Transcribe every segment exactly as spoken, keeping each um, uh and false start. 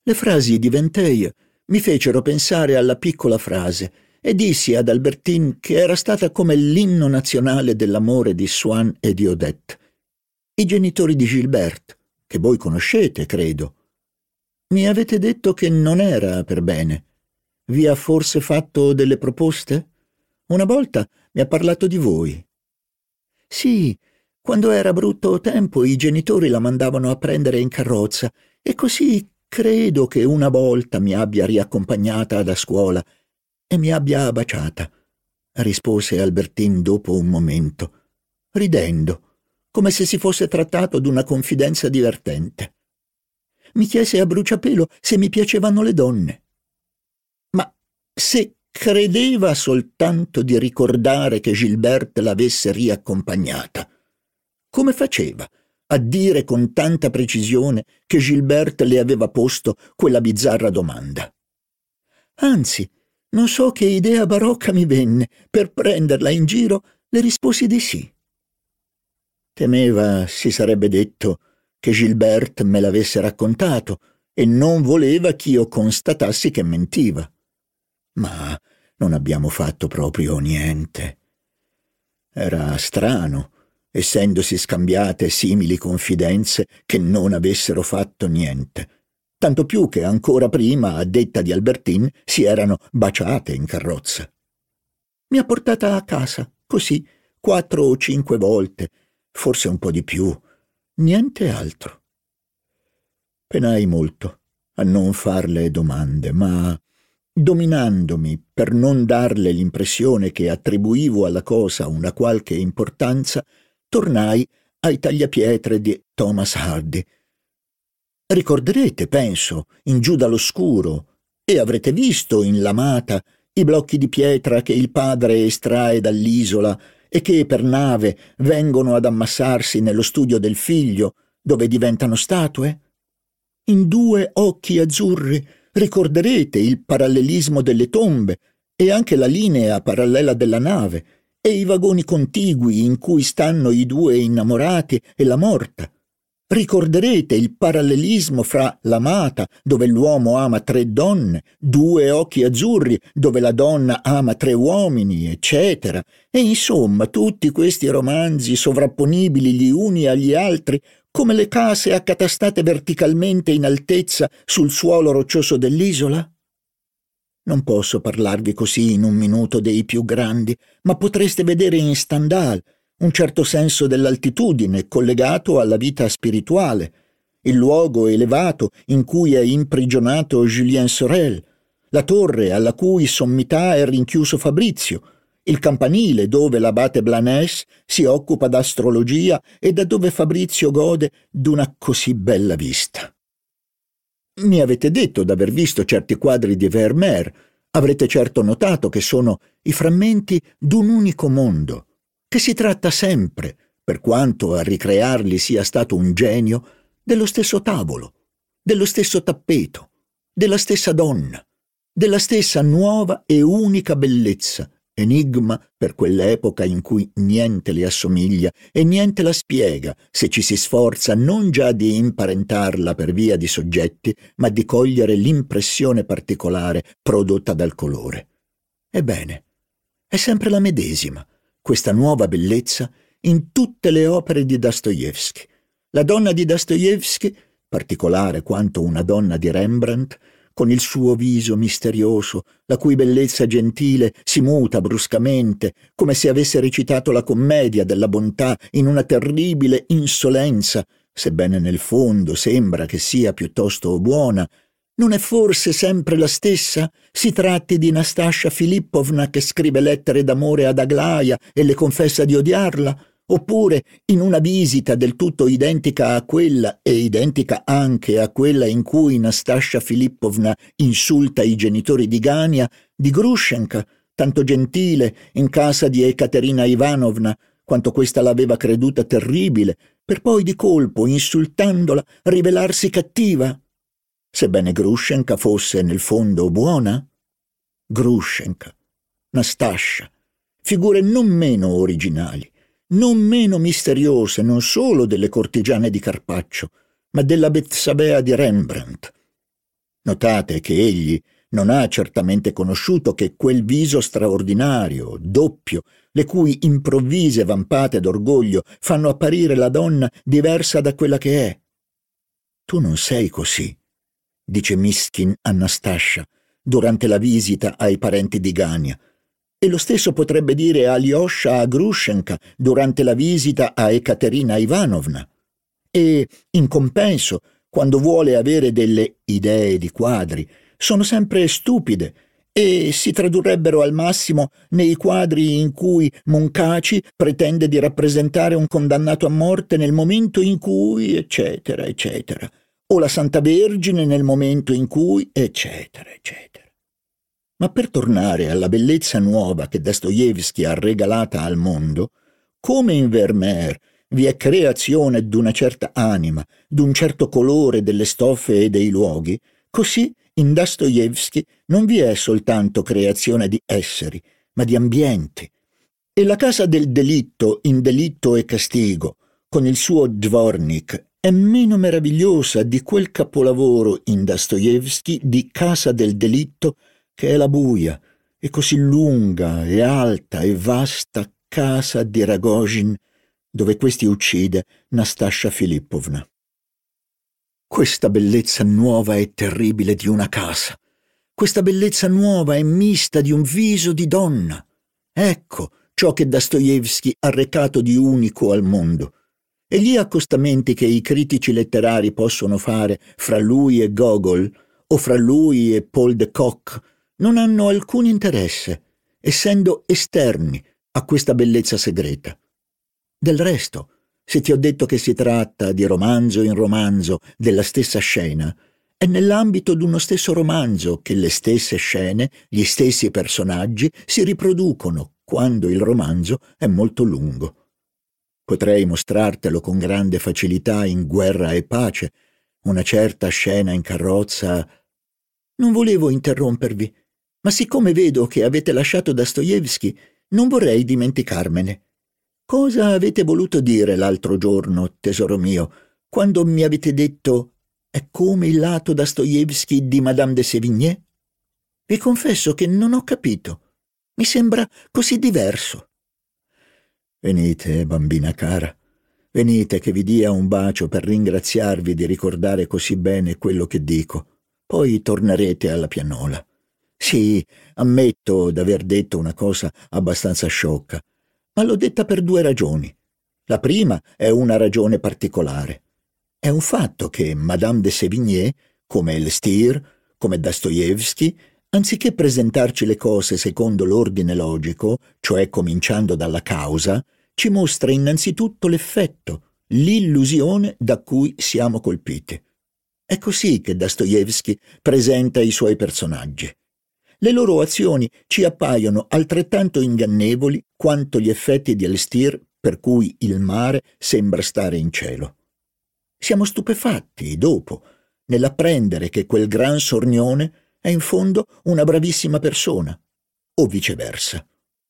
Le frasi di Vinteuil mi fecero pensare alla piccola frase e dissi ad Albertine che era stata come l'inno nazionale dell'amore di Swann e di Odette. I genitori di Gilberte, che voi conoscete, credo. Mi avete detto che non era per bene. Vi ha forse fatto delle proposte? Una volta mi ha parlato di voi. Sì, quando era brutto tempo i genitori la mandavano a prendere in carrozza e così credo che una volta mi abbia riaccompagnata da scuola e mi abbia baciata, rispose Albertine dopo un momento, ridendo, come se si fosse trattato d'una confidenza divertente. Mi chiese a bruciapelo se mi piacevano le donne. Ma se credeva soltanto di ricordare che Gilberte l'avesse riaccompagnata, come faceva a dire con tanta precisione che Gilberte le aveva posto quella bizzarra domanda? Anzi, non so che idea barocca mi venne. Per prenderla in giro le risposi di sì. Temeva, si sarebbe detto, che Gilberte me l'avesse raccontato e non voleva ch'io constatassi che mentiva. Ma non abbiamo fatto proprio niente. Era strano, essendosi scambiate simili confidenze, che non avessero fatto niente. Tanto più che ancora prima, a detta di Albertine, si erano baciate in carrozza. Mi ha portata a casa, così, quattro o cinque volte, forse un po' di più, niente altro. Penai molto a non farle domande, ma, dominandomi per non darle l'impressione che attribuivo alla cosa una qualche importanza, tornai ai tagliapietre di Thomas Hardy. Ricorderete, penso, in Giù dall'oscuro, e avrete visto in L'amata i blocchi di pietra che il padre estrae dall'isola e che per nave vengono ad ammassarsi nello studio del figlio, dove diventano statue? In Due occhi azzurri ricorderete il parallelismo delle tombe e anche la linea parallela della nave e i vagoni contigui in cui stanno i due innamorati e la morta. Ricorderete il parallelismo fra L'amata, dove l'uomo ama tre donne, Due occhi azzurri, dove la donna ama tre uomini, eccetera. E insomma tutti questi romanzi sovrapponibili gli uni agli altri, come le case accatastate verticalmente in altezza sul suolo roccioso dell'isola? Non posso parlarvi così in un minuto dei più grandi, ma potreste vedere in Stendhal un certo senso dell'altitudine collegato alla vita spirituale, il luogo elevato in cui è imprigionato Julien Sorel, la torre alla cui sommità è rinchiuso Fabrizio, il campanile dove l'abate Blanes si occupa d'astrologia e da dove Fabrizio gode d'una così bella vista. Mi avete detto d'aver visto certi quadri di Vermeer, avrete certo notato che sono i frammenti d'un unico mondo, che si tratta sempre, per quanto a ricrearli sia stato un genio, dello stesso tavolo, dello stesso tappeto, della stessa donna, della stessa nuova e unica bellezza, enigma per quell'epoca in cui niente le assomiglia e niente la spiega se ci si sforza non già di imparentarla per via di soggetti, ma di cogliere l'impressione particolare prodotta dal colore. Ebbene, è sempre la medesima, questa nuova bellezza, in tutte le opere di Dostoevskij. La donna di Dostoevskij, particolare quanto una donna di Rembrandt, con il suo viso misterioso, la cui bellezza gentile si muta bruscamente, come se avesse recitato la commedia della bontà in una terribile insolenza, sebbene nel fondo sembra che sia piuttosto buona. Non è forse sempre la stessa? Si tratti di Nastascia Filippovna che scrive lettere d'amore ad Aglaia e le confessa di odiarla? Oppure in una visita del tutto identica a quella e identica anche a quella in cui Nastascia Filippovna insulta i genitori di Gania, di Grushenka, tanto gentile, in casa di Ekaterina Ivanovna, quanto questa l'aveva creduta terribile, per poi di colpo, insultandola, rivelarsi cattiva? Sebbene Grushenka fosse nel fondo buona? Grushenka, Nastascia, figure non meno originali, non meno misteriose non solo delle cortigiane di Carpaccio, ma della Betsabea di Rembrandt. Notate che egli non ha certamente conosciuto che quel viso straordinario, doppio, le cui improvvise vampate d'orgoglio fanno apparire la donna diversa da quella che è. Tu non sei così, dice Miskin a Nastascia durante la visita ai parenti di Gania, e lo stesso potrebbe dire Alyosha a Grushenka durante la visita a Ekaterina Ivanovna. E, in compenso, quando vuole avere delle idee di quadri, sono sempre stupide e si tradurrebbero al massimo nei quadri in cui Moncaci pretende di rappresentare un condannato a morte nel momento in cui, eccetera, eccetera, o la Santa Vergine nel momento in cui, eccetera, eccetera. Ma per tornare alla bellezza nuova che Dostoevskij ha regalata al mondo, come in Vermeer vi è creazione d'una certa anima, d'un certo colore delle stoffe e dei luoghi, così in Dostoevskij non vi è soltanto creazione di esseri, ma di ambienti. E la casa del delitto in Delitto e Castigo, con il suo Dvornik, è meno meravigliosa di quel capolavoro in Dostoevskij di Casa del delitto che è la buia e così lunga e alta e vasta casa di Ragozin, dove questi uccide Nastascia Filippovna. Questa bellezza nuova e terribile di una casa, questa bellezza nuova e mista di un viso di donna, ecco ciò che Dostoevskij ha recato di unico al mondo. E gli accostamenti che i critici letterari possono fare fra lui e Gogol, o fra lui e Paul de Kock, non hanno alcun interesse, essendo esterni a questa bellezza segreta. Del resto, se ti ho detto che si tratta di romanzo in romanzo della stessa scena, è nell'ambito d'uno stesso romanzo che le stesse scene, gli stessi personaggi si riproducono quando il romanzo è molto lungo. Potrei mostrartelo con grande facilità in Guerra e Pace, una certa scena in carrozza. Non volevo interrompervi, ma siccome vedo che avete lasciato Dostoevskij, non vorrei dimenticarmene. Cosa avete voluto dire l'altro giorno, tesoro mio, quando mi avete detto «È come il lato Dostoevskij di Madame de Sévigné»? Vi confesso che non ho capito. Mi sembra così diverso. Venite, bambina cara, venite che vi dia un bacio per ringraziarvi di ricordare così bene quello che dico. Poi tornerete alla pianola. Sì, ammetto d'aver detto una cosa abbastanza sciocca, ma l'ho detta per due ragioni. La prima è una ragione particolare. È un fatto che Madame de Sévigné, come Elstir, come Dostoevskij, anziché presentarci le cose secondo l'ordine logico, cioè cominciando dalla causa, ci mostra innanzitutto l'effetto, l'illusione da cui siamo colpiti. È così che Dostoevskij presenta i suoi personaggi. Le loro azioni ci appaiono altrettanto ingannevoli quanto gli effetti di Elstir per cui il mare sembra stare in cielo. Siamo stupefatti, dopo, nell'apprendere che quel gran sornione è in fondo una bravissima persona, o viceversa.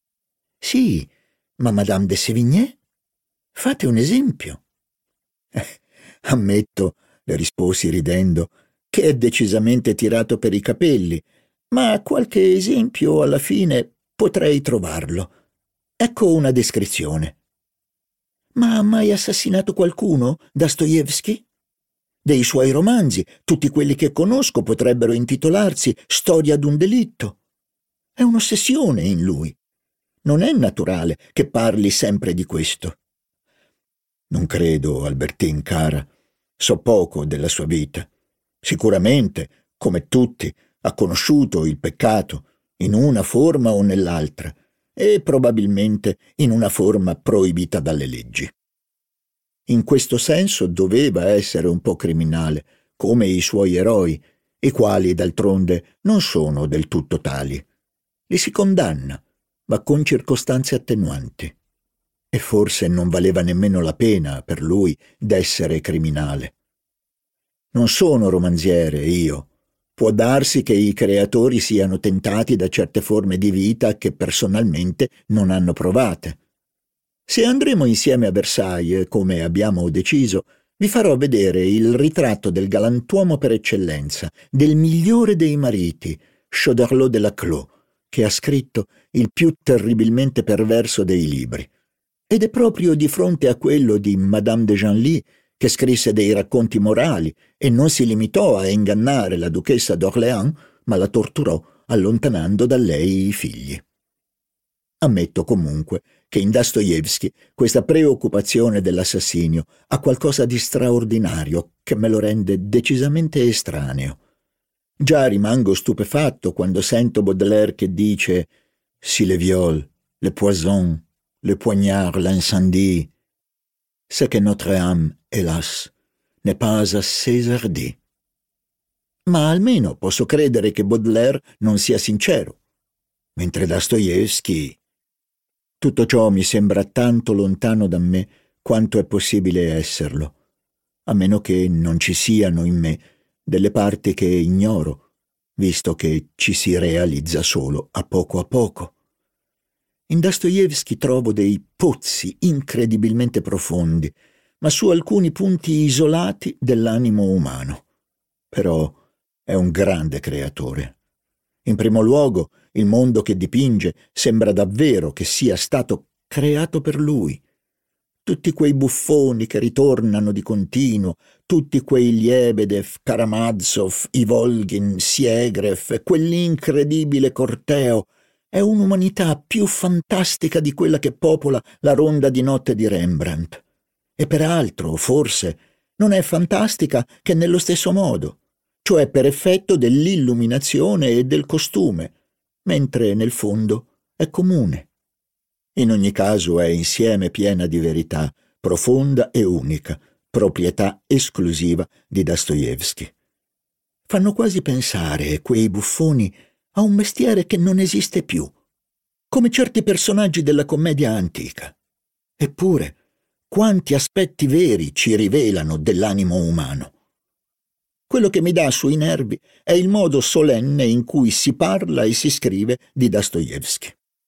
Sì, ma Madame de Sévigné? Fate un esempio. Eh, ammetto, le risposi ridendo, che è decisamente tirato per i capelli, ma qualche esempio alla fine potrei trovarlo. Ecco una descrizione. Ma ha mai assassinato qualcuno, Dostoevskij? Dei suoi romanzi, tutti quelli che conosco potrebbero intitolarsi Storia d'un delitto. È un'ossessione in lui. Non è naturale che parli sempre di questo. Non credo, Albertine cara. So poco della sua vita. Sicuramente, come tutti, ha conosciuto il peccato, in una forma o nell'altra, e probabilmente in una forma proibita dalle leggi. In questo senso doveva essere un po' criminale, come i suoi eroi, i quali, d'altronde, non sono del tutto tali. Li si condanna, ma con circostanze attenuanti. E forse non valeva nemmeno la pena per lui d'essere criminale. Non sono romanziere, io. Può darsi che i creatori siano tentati da certe forme di vita che personalmente non hanno provate. Se andremo insieme a Versailles, come abbiamo deciso, Vi farò vedere il ritratto del galantuomo per eccellenza, del migliore dei mariti, Choderlos de Laclos, che ha scritto il più terribilmente perverso dei libri. Ed è proprio di fronte a quello di Madame de Genlis, che scrisse dei racconti morali e non si limitò a ingannare la duchessa d'Orléans, ma la torturò allontanando da lei i figli. Ammetto comunque che in Dostoevskij questa preoccupazione dell'assassinio ha qualcosa di straordinario che me lo rende decisamente estraneo. Già rimango stupefatto quando sento Baudelaire che dice «Si le viol, le poison, le poignard, l'incendie, c'est que notre âme, hélas, n'est pas assez hardie». Ma almeno posso credere che Baudelaire non sia sincero, mentre Dostoevskij... Tutto ciò mi sembra tanto lontano da me quanto è possibile esserlo, a meno che non ci siano in me delle parti che ignoro, visto che ci si realizza solo a poco a poco. In Dostoevskij trovo dei pozzi incredibilmente profondi, ma su alcuni punti isolati dell'animo umano. Però è un grande creatore. In primo luogo, il mondo che dipinge sembra davvero che sia stato creato per lui. Tutti quei buffoni che ritornano di continuo, tutti quei Lebedev, Karamazov, Ivolgin, Siegrev, quell'incredibile corteo, è un'umanità più fantastica di quella che popola la ronda di notte di Rembrandt. E peraltro, forse, non è fantastica che nello stesso modo, cioè per effetto dell'illuminazione e del costume, mentre nel fondo è comune. In ogni caso è insieme piena di verità, profonda e unica, proprietà esclusiva di Dostoevskij. Fanno quasi pensare quei buffoni a un mestiere che non esiste più, come certi personaggi della commedia antica. Eppure, quanti aspetti veri ci rivelano dell'animo umano. Quello che mi dà sui nervi è il modo solenne in cui si parla e si scrive di Dostoevskij.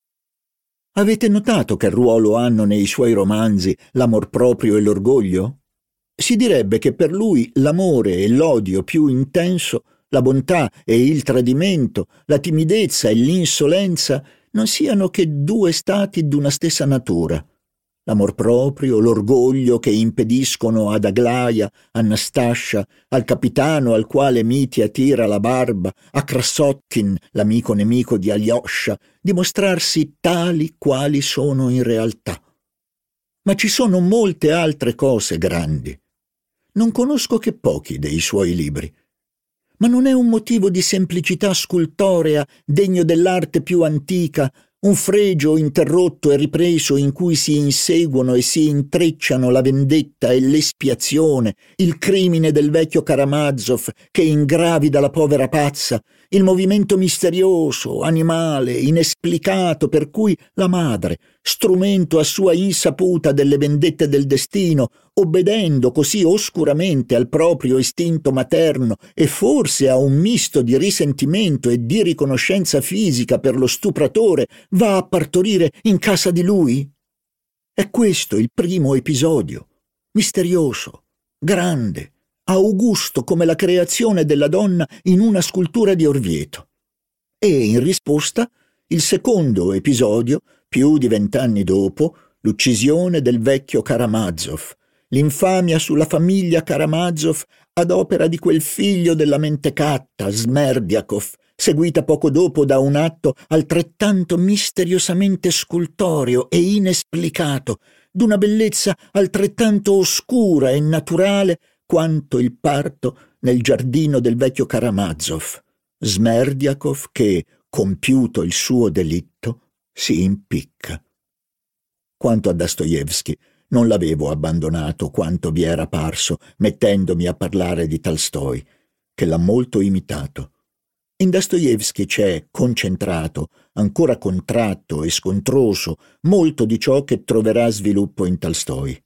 Avete notato che ruolo hanno nei suoi romanzi l'amor proprio e l'orgoglio? Si direbbe che per lui l'amore e l'odio più intenso, la bontà e il tradimento, la timidezza e l'insolenza non siano che due stati d'una stessa natura. L'amor proprio, l'orgoglio che impediscono ad Aglaia, a Nastascia, al capitano al quale Mitya tira la barba, a Krassotkin, l'amico nemico di Alyosha, di mostrarsi tali quali sono in realtà. Ma ci sono molte altre cose grandi. Non conosco che pochi dei suoi libri. Ma non è un motivo di semplicità scultorea degno dell'arte più antica, un fregio interrotto e ripreso in cui si inseguono e si intrecciano la vendetta e l'espiazione, il crimine del vecchio Karamazov che ingravida la povera pazza, il movimento misterioso, animale, inesplicato per cui la madre, strumento a sua insaputa delle vendette del destino, obbedendo così oscuramente al proprio istinto materno e forse a un misto di risentimento e di riconoscenza fisica per lo stupratore, va a partorire in casa di lui? È questo il primo episodio, misterioso, grande, augusto come la creazione della donna in una scultura di Orvieto. E in risposta il secondo episodio, più di vent'anni dopo, l'uccisione del vecchio Karamazov, l'infamia sulla famiglia Karamazov ad opera di quel figlio della mentecatta, Smerdiakov, seguita poco dopo da un atto altrettanto misteriosamente scultoreo e inesplicato, d'una bellezza altrettanto oscura e naturale quanto il parto nel giardino del vecchio Karamazov, Smerdiakov che, compiuto il suo delitto, si impicca. Quanto a Dostoevskij, non l'avevo abbandonato quanto vi era parso mettendomi a parlare di Tolstoj, che l'ha molto imitato. In Dostoevskij c'è concentrato, ancora contratto e scontroso, molto di ciò che troverà sviluppo in Tolstoj.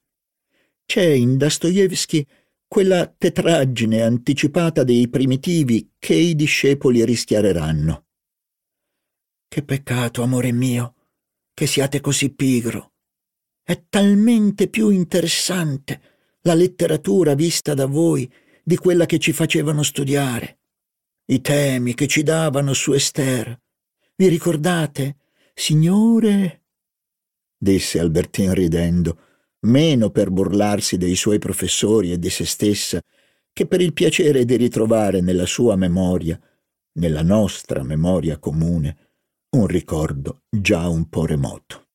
C'è in Dostoevskij quella tetraggine anticipata dei primitivi che i discepoli rischiareranno. Che peccato, amore mio, che siate così pigro. È talmente più interessante, la letteratura vista da voi, di quella che ci facevano studiare, i temi che ci davano su Esther. Vi ricordate, signore?» disse Albertine ridendo, meno per burlarsi dei suoi professori e di se stessa, che per il piacere di ritrovare nella sua memoria, nella nostra memoria comune, un ricordo già un po' remoto.